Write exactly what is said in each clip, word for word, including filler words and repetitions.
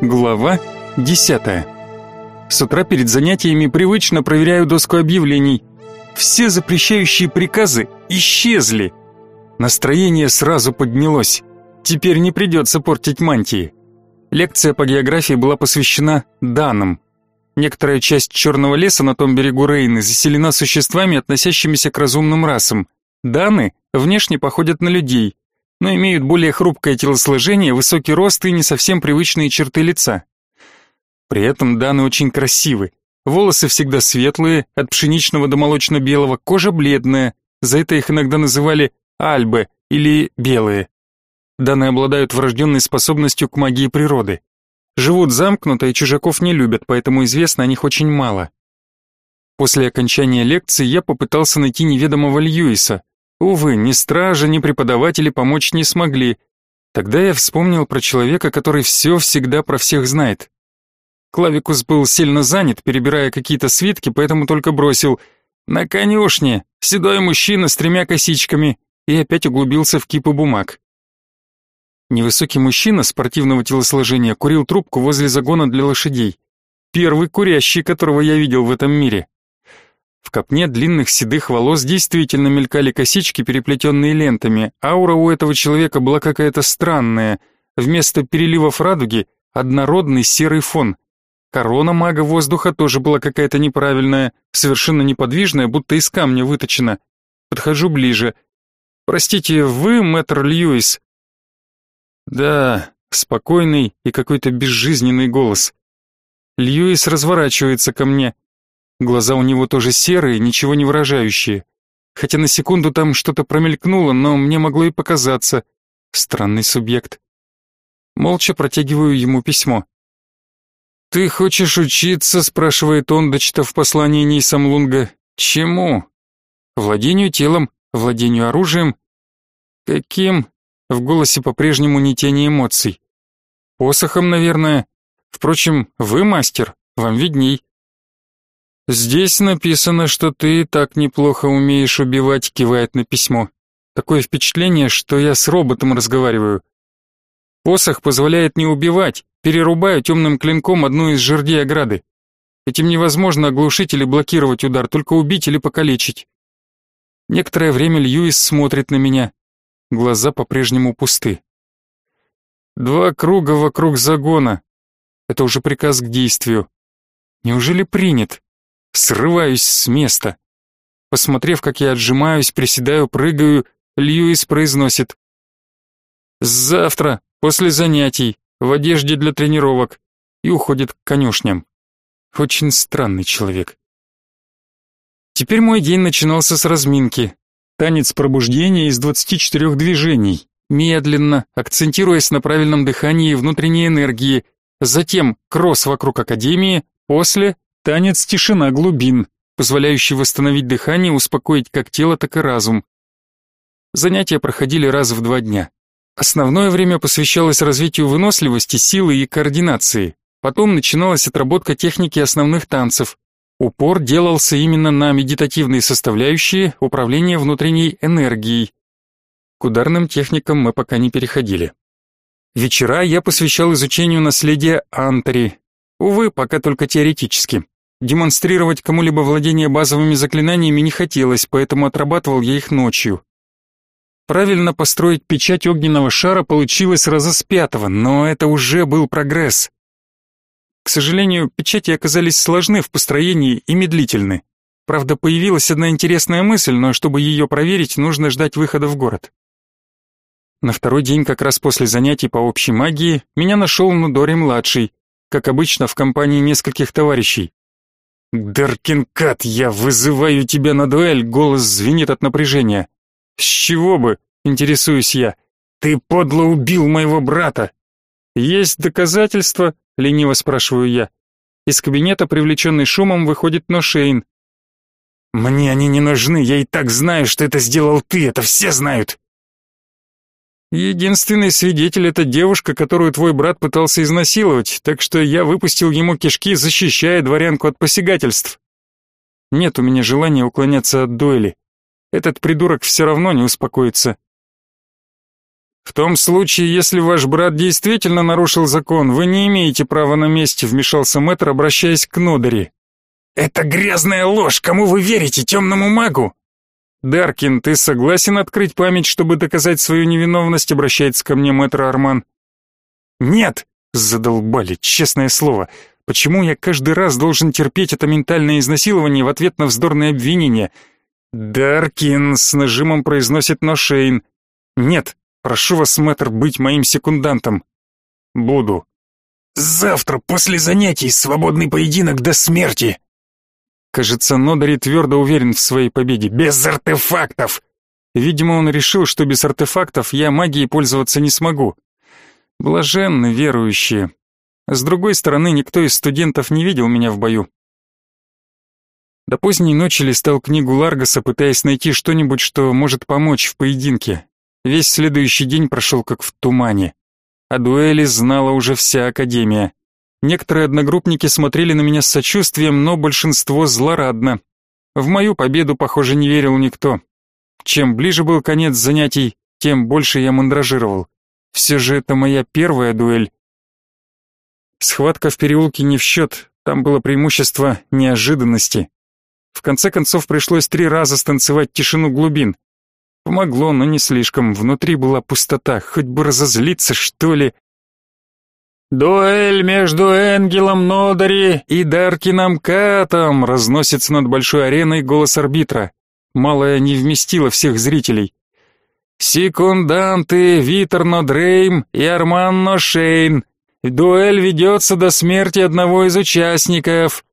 Глава десятая. С утра перед занятиями привычно проверяю доску объявлений. Все запрещающие приказы исчезли. Настроение сразу поднялось. Теперь не придется портить мантии. Лекция по географии была посвящена данам. Некоторая часть черного леса на том берегу Рейны заселена существами, относящимися к разумным расам. Даны внешне походят на людей, но имеют более хрупкое телосложение, высокий рост и не совсем привычные черты лица. При этом даны очень красивы. Волосы всегда светлые, от пшеничного до молочно-белого, кожа бледная, за это их иногда называли альбы или белые. Даны обладают врожденной способностью к магии природы. Живут замкнуто и чужаков не любят, поэтому известно о них очень мало. После окончания лекции я попытался найти неведомого Льюиса. Увы, ни стража, ни преподаватели помочь не смогли. Тогда я вспомнил про человека, который все всегда про всех знает. Клавикус был сильно занят, перебирая какие-то свитки, поэтому только бросил «На конюшне! Седой мужчина с тремя косичками!» и опять углубился в кипы бумаг. Невысокий мужчина спортивного телосложения курил трубку возле загона для лошадей. Первый курящий, которого я видел в этом мире. В копне длинных седых волос действительно мелькали косички, переплетенные лентами. Аура у этого человека была какая-то странная. Вместо переливов радуги — однородный серый фон. Корона мага воздуха тоже была какая-то неправильная, совершенно неподвижная, будто из камня выточена. Подхожу ближе. «Простите, вы мэтр Льюис?» «Да», спокойный и какой-то безжизненный голос. Льюис разворачивается ко мне. Глаза у него тоже серые, ничего не выражающие. Хотя на секунду там что-то промелькнуло, но мне могло и показаться. Странный субъект. Молча протягиваю ему письмо. «Ты хочешь учиться?» — спрашивает он, дочитав послание Нейсамлунга. «Чему?» «Владению телом, владению оружием». «Каким?» — в голосе по-прежнему ни тени эмоций. «Посохом, наверное. Впрочем, вы мастер, вам видней». «Здесь написано, что ты так неплохо умеешь убивать», — кивает на письмо. Такое впечатление, что я с роботом разговариваю. «Посох позволяет не убивать, перерубаю темным клинком одну из жердей ограды. Этим невозможно оглушить или блокировать удар, только убить или покалечить». Некоторое время Льюис смотрит на меня. Глаза по-прежнему пусты. «Два круга вокруг загона. Это уже приказ к действию. Неужели принят?» Срываюсь с места. Посмотрев, как я отжимаюсь, приседаю, прыгаю, Льюис произносит: «Завтра, после занятий, в одежде для тренировок», и уходит к конюшням. Очень странный человек. Теперь мой день начинался с разминки. Танец пробуждения из двадцати четырёх движений, медленно, акцентируясь на правильном дыхании и внутренней энергии, затем кросс вокруг академии, после танец тишина глубин, позволяющий восстановить дыхание и успокоить как тело, так и разум. Занятия проходили раз в два дня. Основное время посвящалось развитию выносливости, силы и координации. Потом начиналась отработка техники основных танцев. Упор делался именно на медитативные составляющие управления внутренней энергией. К ударным техникам мы пока не переходили. Вечера я посвящал изучению наследия Антари. Увы, пока только теоретически. Демонстрировать кому-либо владение базовыми заклинаниями не хотелось, поэтому отрабатывал я их ночью. Правильно построить печать огненного шара получилось раза с пятого, но это уже был прогресс. К сожалению, печати оказались сложны в построении и медлительны. Правда, появилась одна интересная мысль, но чтобы ее проверить, нужно ждать выхода в город. На второй день, как раз после занятий по общей магии, меня нашел Нудори-младший, как обычно, в компании нескольких товарищей. «Даркинкат, я вызываю тебя на дуэль!» — голос звенит от напряжения. «С чего бы?» — интересуюсь я. «Ты подло убил моего брата!» «Есть доказательства?» — лениво спрашиваю я. Из кабинета, привлеченный шумом, выходит Ношейн. «Мне они не нужны, я и так знаю, что это сделал ты, это все знают!» «Единственный свидетель — это девушка, которую твой брат пытался изнасиловать, так что я выпустил ему кишки, защищая дворянку от посягательств. Нет у меня желания уклоняться от дуэли. Этот придурок все равно не успокоится». В том случае, если ваш брат действительно нарушил закон, вы не имеете права на месть, вмешался мэтр, обращаясь к Нодери. Это грязная ложь, кому вы верите, темному магу? Даркин, ты согласен открыть память, чтобы доказать свою невиновность, обращается ко мне мэтр Арман. Нет, задолбали, честное слово. Почему я каждый раз должен терпеть это ментальное изнасилование в ответ на вздорные обвинения? Даркин, с нажимом произносит Ношейн. Нет. Прошу вас, мэтр, быть моим секундантом. Буду. Завтра после занятий свободный поединок до смерти. Кажется, Нодери твердо уверен в своей победе. Без артефактов. Видимо, он решил, что без артефактов я магией пользоваться не смогу. Блаженны верующие. С другой стороны, никто из студентов не видел меня в бою. До поздней ночи листал книгу Ларгаса, пытаясь найти что-нибудь, что может помочь в поединке. Весь следующий день прошел как в тумане. О дуэли знала уже вся академия. Некоторые одногруппники смотрели на меня с сочувствием, но большинство злорадно. В мою победу, похоже, не верил никто. Чем ближе был конец занятий, тем больше я мандражировал. Все же это моя первая дуэль. Схватка в переулке не в счет, там было преимущество неожиданности. В конце концов пришлось три раза станцевать тишину глубин. Помогло, но не слишком, внутри была пустота, хоть бы разозлиться, что ли. «Дуэль между Энгелом Нодери и Даркином Катом!» разносится над большой ареной голос арбитра. Малая не вместила всех зрителей. «Секунданты Витер Нодрейм и Арман Ношейн. Дуэль ведется до смерти одного из участников».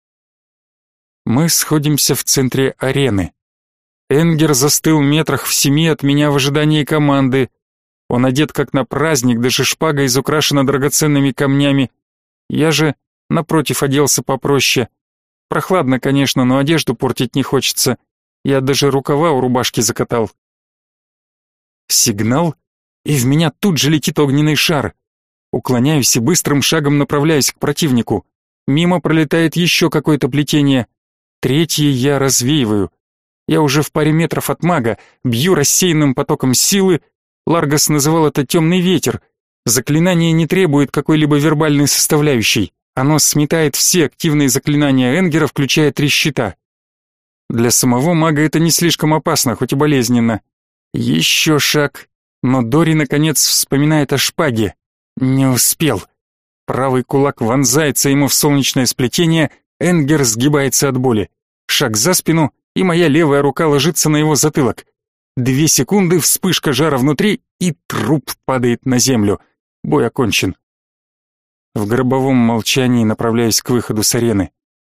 Мы сходимся в центре арены. Энгер застыл метрах в семи от меня в ожидании команды. Он одет как на праздник, даже шпага изукрашена драгоценными камнями. Я же, напротив, оделся попроще. Прохладно, конечно, но одежду портить не хочется. Я даже рукава у рубашки закатал. Сигнал, и в меня тут же летит огненный шар. Уклоняюсь и быстрым шагом направляюсь к противнику. Мимо пролетает еще какое-то плетение. Третье я развеиваю. Я уже в паре метров от мага, бью рассеянным потоком силы. Ларгас называл это темный ветер. Заклинание не требует какой-либо вербальной составляющей. Оно сметает все активные заклинания Энгера, включая три щита. Для самого мага это не слишком опасно, хоть и болезненно. Еще шаг. Но Дори наконец вспоминает о шпаге. Не успел. Правый кулак вонзается ему в солнечное сплетение, Энгер сгибается от боли. Шаг за спину, и моя левая рука ложится на его затылок. Две секунды, вспышка жара внутри, и труп падает на землю. Бой окончен. В гробовом молчании направляюсь к выходу с арены.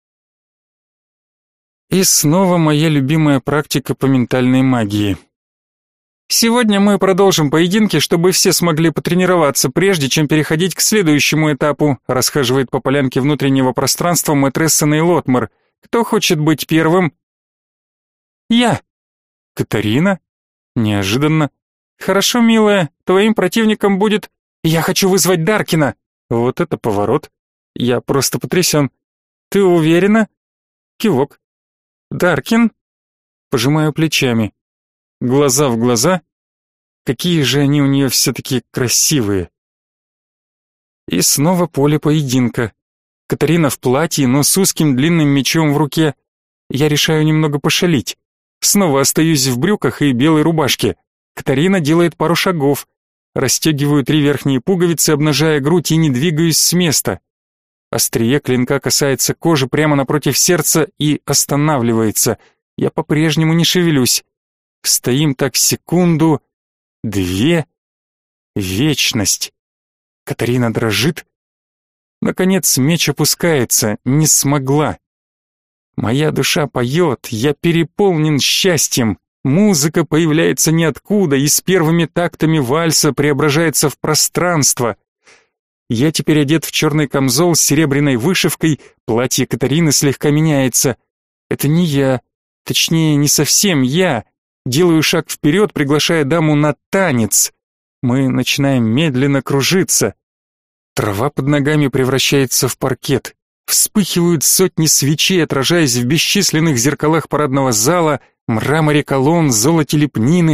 И снова моя любимая практика по ментальной магии. Сегодня мы продолжим поединки, чтобы все смогли потренироваться, прежде чем переходить к следующему этапу, расхаживает по полянке внутреннего пространства мэтресса Нейлотмар. Кто хочет быть первым? Я. Катарина? Неожиданно. Хорошо, милая, твоим противником будет... Я хочу вызвать Даркина. Вот это поворот. Я просто потрясен. Ты уверена? Кивок. Даркин? Пожимаю плечами. Глаза в глаза. Какие же они у нее все-таки красивые. И снова поле поединка. Катарина в платье, но с узким длинным мечом в руке. Я решаю немного пошалить. Снова остаюсь в брюках и белой рубашке. Катарина делает пару шагов. Расстегиваю три верхние пуговицы, обнажая грудь, и не двигаюсь с места. Острие клинка касается кожи прямо напротив сердца и останавливается. Я по-прежнему не шевелюсь. Стоим так секунду, две, вечность. Катарина дрожит. Наконец меч опускается, не смогла. Моя душа поет, я переполнен счастьем. Музыка появляется ниоткуда и с первыми тактами вальса преображается в пространство. Я теперь одет в черный камзол с серебряной вышивкой, платье Катарины слегка меняется. Это не я, точнее, не совсем я. Делаю шаг вперед, приглашая даму на танец. Мы начинаем медленно кружиться. Трава под ногами превращается в паркет. Вспыхивают сотни свечей, отражаясь в бесчисленных зеркалах парадного зала, мраморе колонн, золоте лепнины.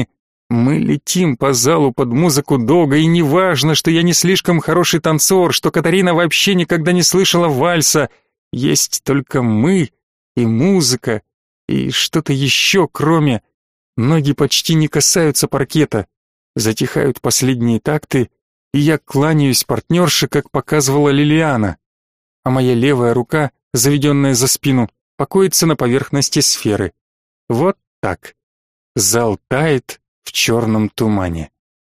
Мы летим по залу под музыку долго, и неважно, что я не слишком хороший танцор, что Катарина вообще никогда не слышала вальса. Есть только мы и музыка, и что-то еще, кроме... Ноги почти не касаются паркета. Затихают последние такты, и я кланяюсь партнерше, как показывала Лилиана. А моя левая рука, заведенная за спину, покоится на поверхности сферы. Вот так. Зал тает в черном тумане.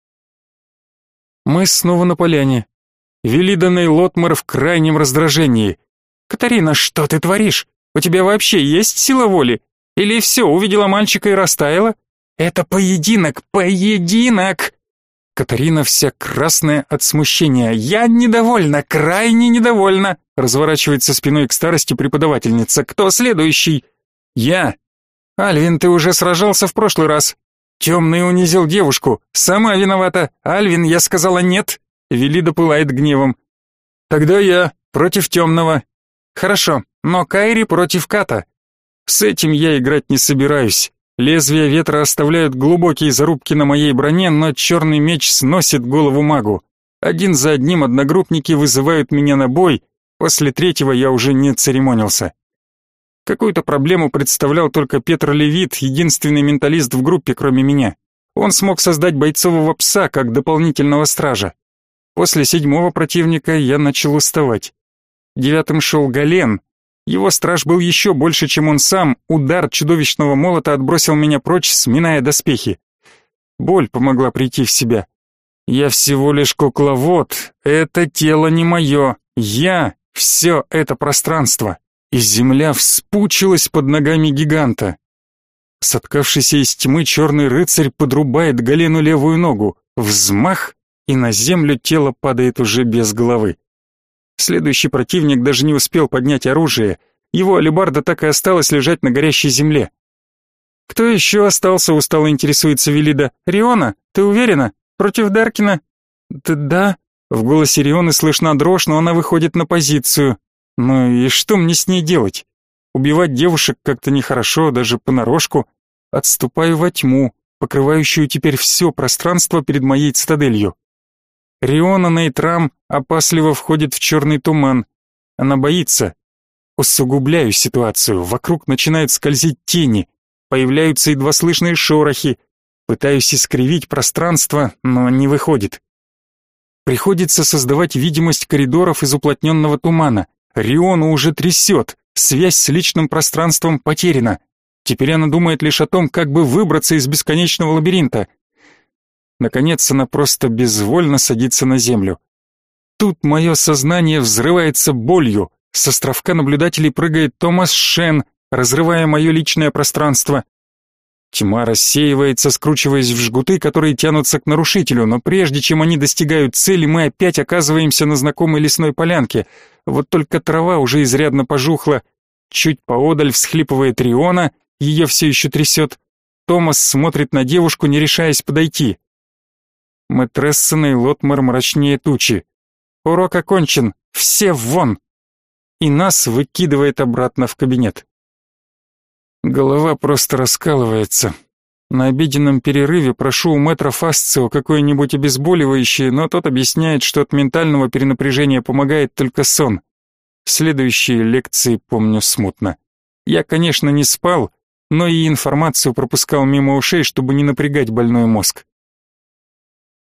Мы снова на поляне. Велида Нейлотмар в крайнем раздражении. «Катарина, что ты творишь? У тебя вообще есть сила воли? Или все, увидела мальчика и растаяла? Это поединок, поединок!» Катарина вся красная от смущения. «Я недовольна, крайне недовольна!» Разворачивается спиной к старости преподавательница. «Кто следующий?» «Я!» «Альвин, ты уже сражался в прошлый раз. Темный унизил девушку. Сама виновата. Альвин, я сказала нет». Велида пылает гневом. «Тогда я против темного». «Хорошо, но Кайри против Ката». «С этим я играть не собираюсь. Лезвия ветра оставляют глубокие зарубки на моей броне, но черный меч сносит голову магу. Один за одним одногруппники вызывают меня на бой. После третьего я уже не церемонился». Какую-то проблему представлял только Петр Левит, единственный менталист в группе, кроме меня. Он смог создать бойцового пса как дополнительного стража. После седьмого противника я начал уставать. Девятым шел Гален. Его страж был еще больше, чем он сам. Удар чудовищного молота отбросил меня прочь, сминая доспехи. Боль помогла прийти в себя. Я всего лишь кукловод. Это тело не мое. Я — все это пространство. И земля вспучилась под ногами гиганта. Соткавшийся из тьмы черный рыцарь подрубает Галену левую ногу. Взмах, и на землю тело падает уже без головы. Следующий противник даже не успел поднять оружие. Его алебарда так и осталась лежать на горящей земле. «Кто еще остался?» — устало интересуется Велида. «Риона, ты уверена? Против Даркина?» «Да, да». В голосе Рионы слышна дрожь, но она выходит на позицию. Ну и что мне с ней делать? Убивать девушек как-то нехорошо, даже понарошку. Отступаю во тьму, покрывающую теперь все пространство перед моей цитаделью. Риона Нейтрам опасливо входит в черный туман. Она боится. Усугубляю ситуацию. Вокруг начинают скользить тени. Появляются едва слышные шорохи. Пытаюсь искривить пространство, но не выходит. Приходится создавать видимость коридоров из уплотненного тумана. Риону уже трясет, связь с личным пространством потеряна. Теперь она думает лишь о том, как бы выбраться из бесконечного лабиринта. Наконец она просто безвольно садится на землю. Тут мое сознание взрывается болью. С островка наблюдателей прыгает Томас Шен, разрывая мое личное пространство. Тьма рассеивается, скручиваясь в жгуты, которые тянутся к нарушителю, но прежде чем они достигают цели, мы опять оказываемся на знакомой лесной полянке. Вот только трава уже изрядно пожухла. Чуть поодаль всхлипывает Риона, ее все еще трясет. Томас смотрит на девушку, не решаясь подойти. Мэтресса Нейлотмар мрачнее тучи. «Урок окончен, все вон!» И нас выкидывает обратно в кабинет. Голова просто раскалывается. На обеденном перерыве прошу у мэтра Фасцио какое-нибудь обезболивающее, но тот объясняет, что от ментального перенапряжения помогает только сон. Следующие лекции помню смутно. Я, конечно, не спал, но и информацию пропускал мимо ушей, чтобы не напрягать больной мозг.